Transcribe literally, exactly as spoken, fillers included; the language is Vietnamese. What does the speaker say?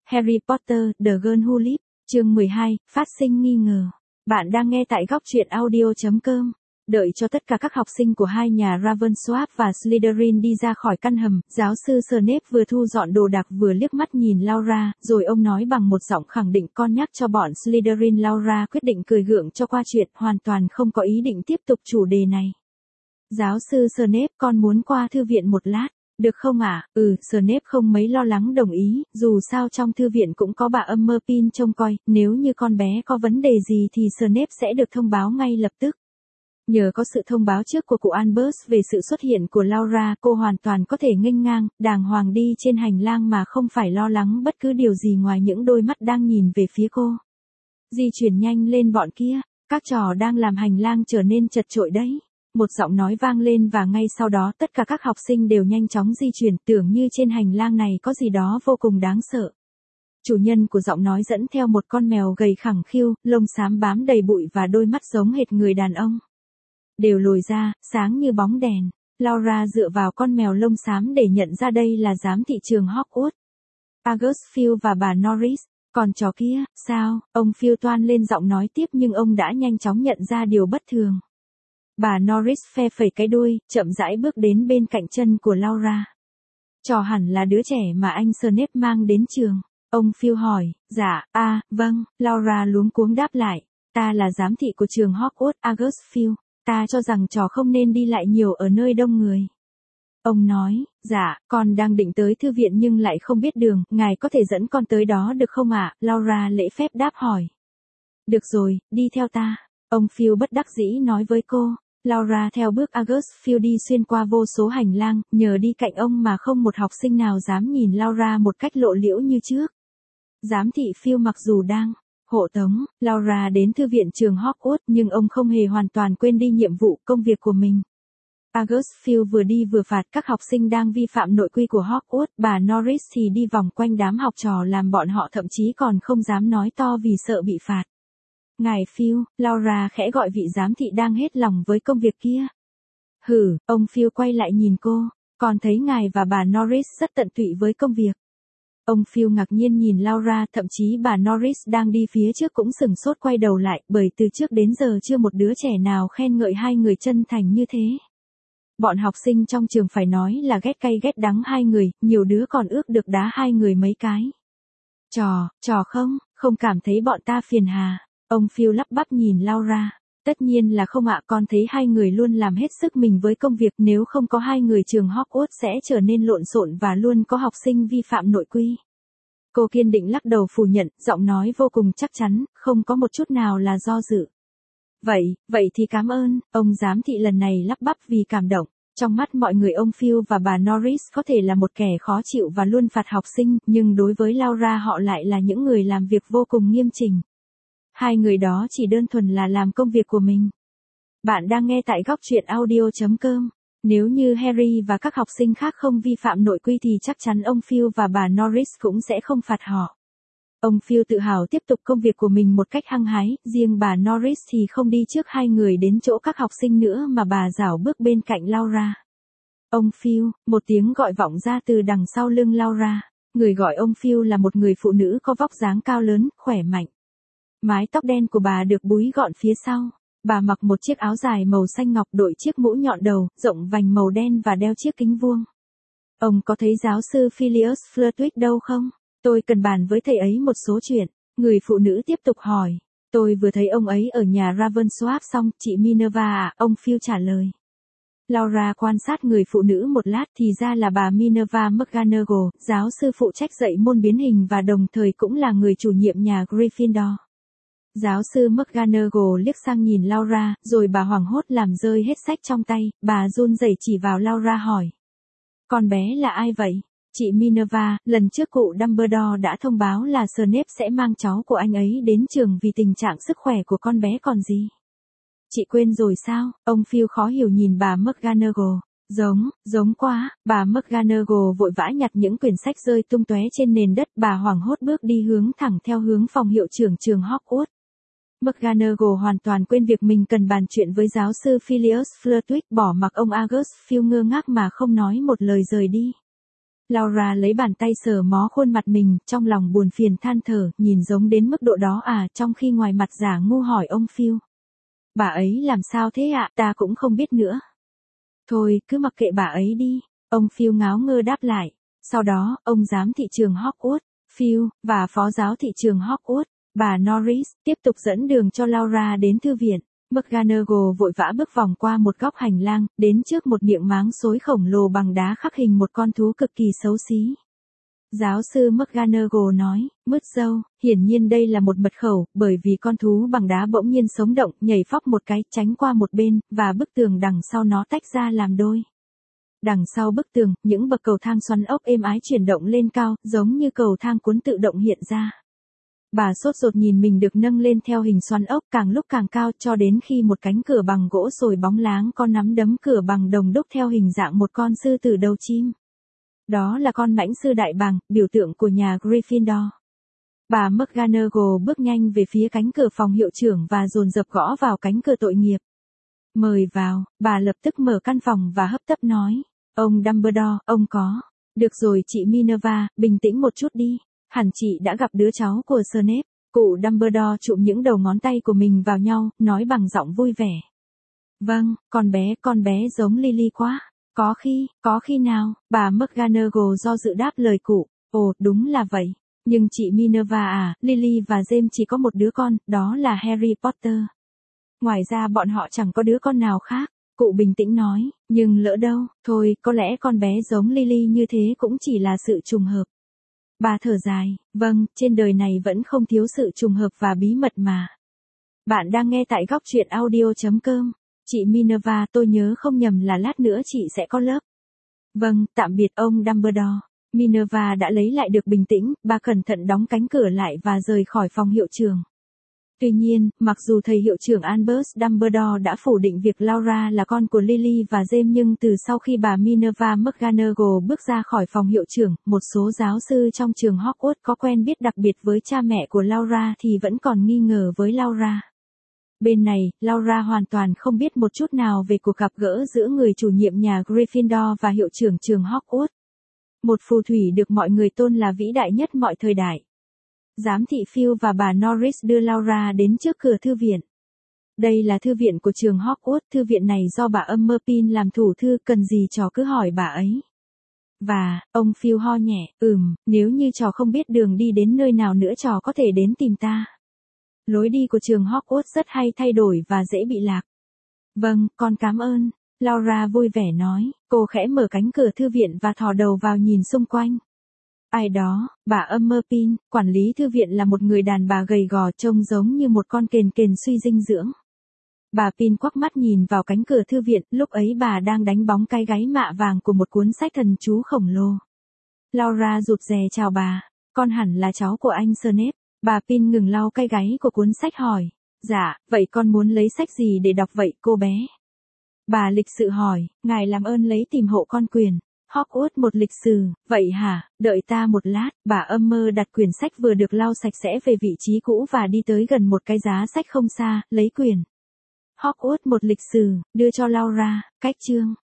Harry Potter, The Girl Who Lived, chương mười hai, phát sinh nghi ngờ. Bạn đang nghe tại góc truyện audio chấm com. Đợi cho tất cả các học sinh của hai nhà Ravencroft và Slytherin đi ra khỏi căn hầm, giáo sư Snape vừa thu dọn đồ đạc vừa liếc mắt nhìn Laura, rồi ông nói bằng một giọng khẳng định con nhắc cho bọn Slytherin. Laura quyết định cười gượng cho qua chuyện, hoàn toàn không có ý định tiếp tục chủ đề này. Giáo sư Snape, con muốn qua thư viện một lát. Được không ạ? À? Ừ, Snape không mấy lo lắng đồng ý, dù sao trong thư viện cũng có bà Umberpin trông coi, nếu như con bé có vấn đề gì thì Snape sẽ được thông báo ngay lập tức. Nhờ có sự thông báo trước của cụ Albus về sự xuất hiện của Laura, cô hoàn toàn có thể nghênh ngang, đàng hoàng đi trên hành lang mà không phải lo lắng bất cứ điều gì ngoài những đôi mắt đang nhìn về phía cô. Di chuyển nhanh lên bọn kia, các trò đang làm hành lang trở nên chật chội đấy. Một giọng nói vang lên và ngay sau đó tất cả các học sinh đều nhanh chóng di chuyển, tưởng như trên hành lang này có gì đó vô cùng đáng sợ. Chủ nhân của giọng nói dẫn theo một con mèo gầy khẳng khiu, lông xám bám đầy bụi và đôi mắt giống hệt người đàn ông. Đều lồi ra, sáng như bóng đèn. Laura dựa vào con mèo lông xám để nhận ra đây là giám thị trường Hogwarts. Argus Field và bà Norris. Còn chó kia, sao? Ông Field toan lên giọng nói tiếp nhưng ông đã nhanh chóng nhận ra điều bất thường. Bà Norris phe phẩy cái đuôi, chậm rãi bước đến bên cạnh chân của Laura. Trò hẳn là đứa trẻ mà anh Snape mang đến trường. Ông Phil hỏi, dạ, a, à, vâng, Laura luống cuống đáp lại. Ta là giám thị của trường Hogwarts, Argus Field. Ta cho rằng trò không nên đi lại nhiều ở nơi đông người. Ông nói, dạ, con đang định tới thư viện nhưng lại không biết đường, ngài có thể dẫn con tới đó được không ạ? Laura lễ phép đáp hỏi. Được rồi, đi theo ta. Ông Phil bất đắc dĩ nói với cô. Laura theo bước Argus Field đi xuyên qua vô số hành lang, nhờ đi cạnh ông mà không một học sinh nào dám nhìn Laura một cách lộ liễu như trước. Giám thị Phil mặc dù đang hộ tống Laura đến thư viện trường Hogwarts nhưng ông không hề hoàn toàn quên đi nhiệm vụ công việc của mình. Argus Field vừa đi vừa phạt các học sinh đang vi phạm nội quy của Hogwarts, bà Norris thì đi vòng quanh đám học trò làm bọn họ thậm chí còn không dám nói to vì sợ bị phạt. Ngài Phil, Laura khẽ gọi vị giám thị đang hết lòng với công việc kia. Hử, ông Phil quay lại nhìn cô, còn thấy ngài và bà Norris rất tận tụy với công việc. Ông Phil ngạc nhiên nhìn Laura, thậm chí bà Norris đang đi phía trước cũng sửng sốt quay đầu lại, bởi từ trước đến giờ chưa một đứa trẻ nào khen ngợi hai người chân thành như thế. Bọn học sinh trong trường phải nói là ghét cay ghét đắng hai người, nhiều đứa còn ước được đá hai người mấy cái. Trò, trò không, không cảm thấy bọn ta phiền hà. Ông Phil lắp bắp nhìn Laura. Tất nhiên là không ạ, con thấy hai người luôn làm hết sức mình với công việc, nếu không có hai người trường Hogwarts sẽ trở nên lộn xộn và luôn có học sinh vi phạm nội quy. Cô kiên định lắc đầu phủ nhận, giọng nói vô cùng chắc chắn, không có một chút nào là do dự. Vậy, vậy thì cảm ơn, ông giám thị lần này lắp bắp vì cảm động. Trong mắt mọi người ông Phil và bà Norris có thể là một kẻ khó chịu và luôn phạt học sinh, nhưng đối với Laura họ lại là những người làm việc vô cùng nghiêm chỉnh. Hai người đó chỉ đơn thuần là làm công việc của mình. Bạn đang nghe tại góc truyện audio chấm com. Nếu như Harry và các học sinh khác không vi phạm nội quy thì chắc chắn ông Phil và bà Norris cũng sẽ không phạt họ. Ông Phil tự hào tiếp tục công việc của mình một cách hăng hái, riêng bà Norris thì không đi trước hai người đến chỗ các học sinh nữa mà bà rảo bước bên cạnh Laura. Ông Phil, một tiếng gọi vọng ra từ đằng sau lưng Laura. Người gọi ông Phil là một người phụ nữ có vóc dáng cao lớn, khỏe mạnh. Mái tóc đen của bà được búi gọn phía sau. Bà mặc một chiếc áo dài màu xanh ngọc, đội chiếc mũ nhọn đầu, rộng vành màu đen và đeo chiếc kính vuông. Ông có thấy giáo sư Philius Flitwick đâu không? Tôi cần bàn với thầy ấy một số chuyện. Người phụ nữ tiếp tục hỏi. Tôi vừa thấy ông ấy ở nhà Ravencroft xong, chị Minerva à? Ông Phil trả lời. Laura quan sát người phụ nữ một lát thì ra là bà Minerva McGonagall, giáo sư phụ trách dạy môn biến hình và đồng thời cũng là người chủ nhiệm nhà Gryffindor. Giáo sư McGonagall liếc sang nhìn Laura, rồi bà hoảng hốt làm rơi hết sách trong tay, bà run rẩy chỉ vào Laura hỏi. Con bé là ai vậy? Chị Minerva, lần trước cụ Dumbledore đã thông báo là Snape sẽ mang cháu của anh ấy đến trường vì tình trạng sức khỏe của con bé còn gì. Chị quên rồi sao? Ông Phil khó hiểu nhìn bà McGonagall. Giống, giống quá, bà McGonagall vội vã nhặt những quyển sách rơi tung tóe trên nền đất, bà hoảng hốt bước đi hướng thẳng theo hướng phòng hiệu trưởng trường Hogwarts. McGonagall hoàn toàn quên việc mình cần bàn chuyện với giáo sư Philius Flitwick, bỏ mặc ông Argus Field ngơ ngác mà không nói một lời rời đi. Laura lấy bàn tay sờ mó khuôn mặt mình, trong lòng buồn phiền than thở, nhìn giống đến mức độ đó à, trong khi ngoài mặt giả ngu hỏi ông Phil. Bà ấy làm sao thế ạ, à? Ta cũng không biết nữa. Thôi, cứ mặc kệ bà ấy đi. Ông Phil ngáo ngơ đáp lại. Sau đó, ông giám thị trường Hogwarts, Phil, và phó giáo thị trường Hogwarts, bà Norris, tiếp tục dẫn đường cho Laura đến thư viện. McGonagall vội vã bước vòng qua một góc hành lang, đến trước một miệng máng xối khổng lồ bằng đá khắc hình một con thú cực kỳ xấu xí. Giáo sư McGonagall nói, mứt dâu, hiển nhiên đây là một mật khẩu, bởi vì con thú bằng đá bỗng nhiên sống động, nhảy phóc một cái, tránh qua một bên, và bức tường đằng sau nó tách ra làm đôi. Đằng sau bức tường, những bậc cầu thang xoắn ốc êm ái chuyển động lên cao, giống như cầu thang cuốn tự động hiện ra. Bà sốt ruột nhìn mình được nâng lên theo hình xoắn ốc càng lúc càng cao cho đến khi một cánh cửa bằng gỗ sồi bóng láng có nắm đấm cửa bằng đồng đúc theo hình dạng một con sư tử đầu chim. Đó là con mãnh sư đại bàng, biểu tượng của nhà Gryffindor. Bà McGonagall bước nhanh về phía cánh cửa phòng hiệu trưởng và dồn dập gõ vào cánh cửa tội nghiệp. Mời vào, bà lập tức mở căn phòng và hấp tấp nói. Ông Dumbledore, ông có. Được rồi chị Minerva, bình tĩnh một chút đi. Hẳn chị đã gặp đứa cháu của Snape. Cụ Dumbledore chụm những đầu ngón tay của mình vào nhau, nói bằng giọng vui vẻ. Vâng, con bé, con bé giống Lily quá. Có khi, có khi nào, bà McGonagall do dự đáp lời cụ. Ồ, đúng là vậy. Nhưng chị Minerva à, Lily và James chỉ có một đứa con, đó là Harry Potter. Ngoài ra bọn họ chẳng có đứa con nào khác. Cụ bình tĩnh nói, nhưng lỡ đâu, thôi, có lẽ con bé giống Lily như thế cũng chỉ là sự trùng hợp. Bà thở dài, vâng, trên đời này vẫn không thiếu sự trùng hợp và bí mật mà. Bạn đang nghe tại góc truyện audio chấm com. Chị Minerva, tôi nhớ không nhầm là lát nữa chị sẽ có lớp. Vâng, tạm biệt ông Dumbledore. Minerva đã lấy lại được bình tĩnh, bà cẩn thận đóng cánh cửa lại và rời khỏi phòng hiệu trưởng. Tuy nhiên, mặc dù thầy hiệu trưởng Albus Dumbledore đã phủ định việc Laura là con của Lily và James nhưng từ sau khi bà Minerva McGonagall bước ra khỏi phòng hiệu trưởng, một số giáo sư trong trường Hogwarts có quen biết đặc biệt với cha mẹ của Laura thì vẫn còn nghi ngờ với Laura. Bên này, Laura hoàn toàn không biết một chút nào về cuộc gặp gỡ giữa người chủ nhiệm nhà Gryffindor và hiệu trưởng trường Hogwarts. Một phù thủy được mọi người tôn là vĩ đại nhất mọi thời đại. Giám thị Phil và bà Norris đưa Laura đến trước cửa thư viện. Đây là thư viện của trường Hogwarts, thư viện này do bà Umberpin làm thủ thư, cần gì trò cứ hỏi bà ấy. Và, ông Phil ho nhẹ, ừm, nếu như trò không biết đường đi đến nơi nào nữa trò có thể đến tìm ta. Lối đi của trường Hogwarts rất hay thay đổi và dễ bị lạc. Vâng, con cảm ơn. Laura vui vẻ nói, cô khẽ mở cánh cửa thư viện và thò đầu vào nhìn xung quanh. Ai đó, bà Umberpin, quản lý thư viện là một người đàn bà gầy gò trông giống như một con kền kền suy dinh dưỡng. Bà Pin quắc mắt nhìn vào cánh cửa thư viện, lúc ấy bà đang đánh bóng cái gáy mạ vàng của một cuốn sách thần chú khổng lồ. Laura rụt rè chào bà, con hẳn là cháu của anh Snape. Bà Pin ngừng lau cái gáy của cuốn sách hỏi, dạ, vậy con muốn lấy sách gì để đọc vậy cô bé? Bà lịch sự hỏi, ngài làm ơn lấy tìm hộ con quyền. Hogwarts một lịch sử, vậy hả, đợi ta một lát, bà âm mơ đặt quyển sách vừa được lau sạch sẽ về vị trí cũ và đi tới gần một cái giá sách không xa, lấy quyển. Hogwarts một lịch sử, đưa cho Laura, cách chương.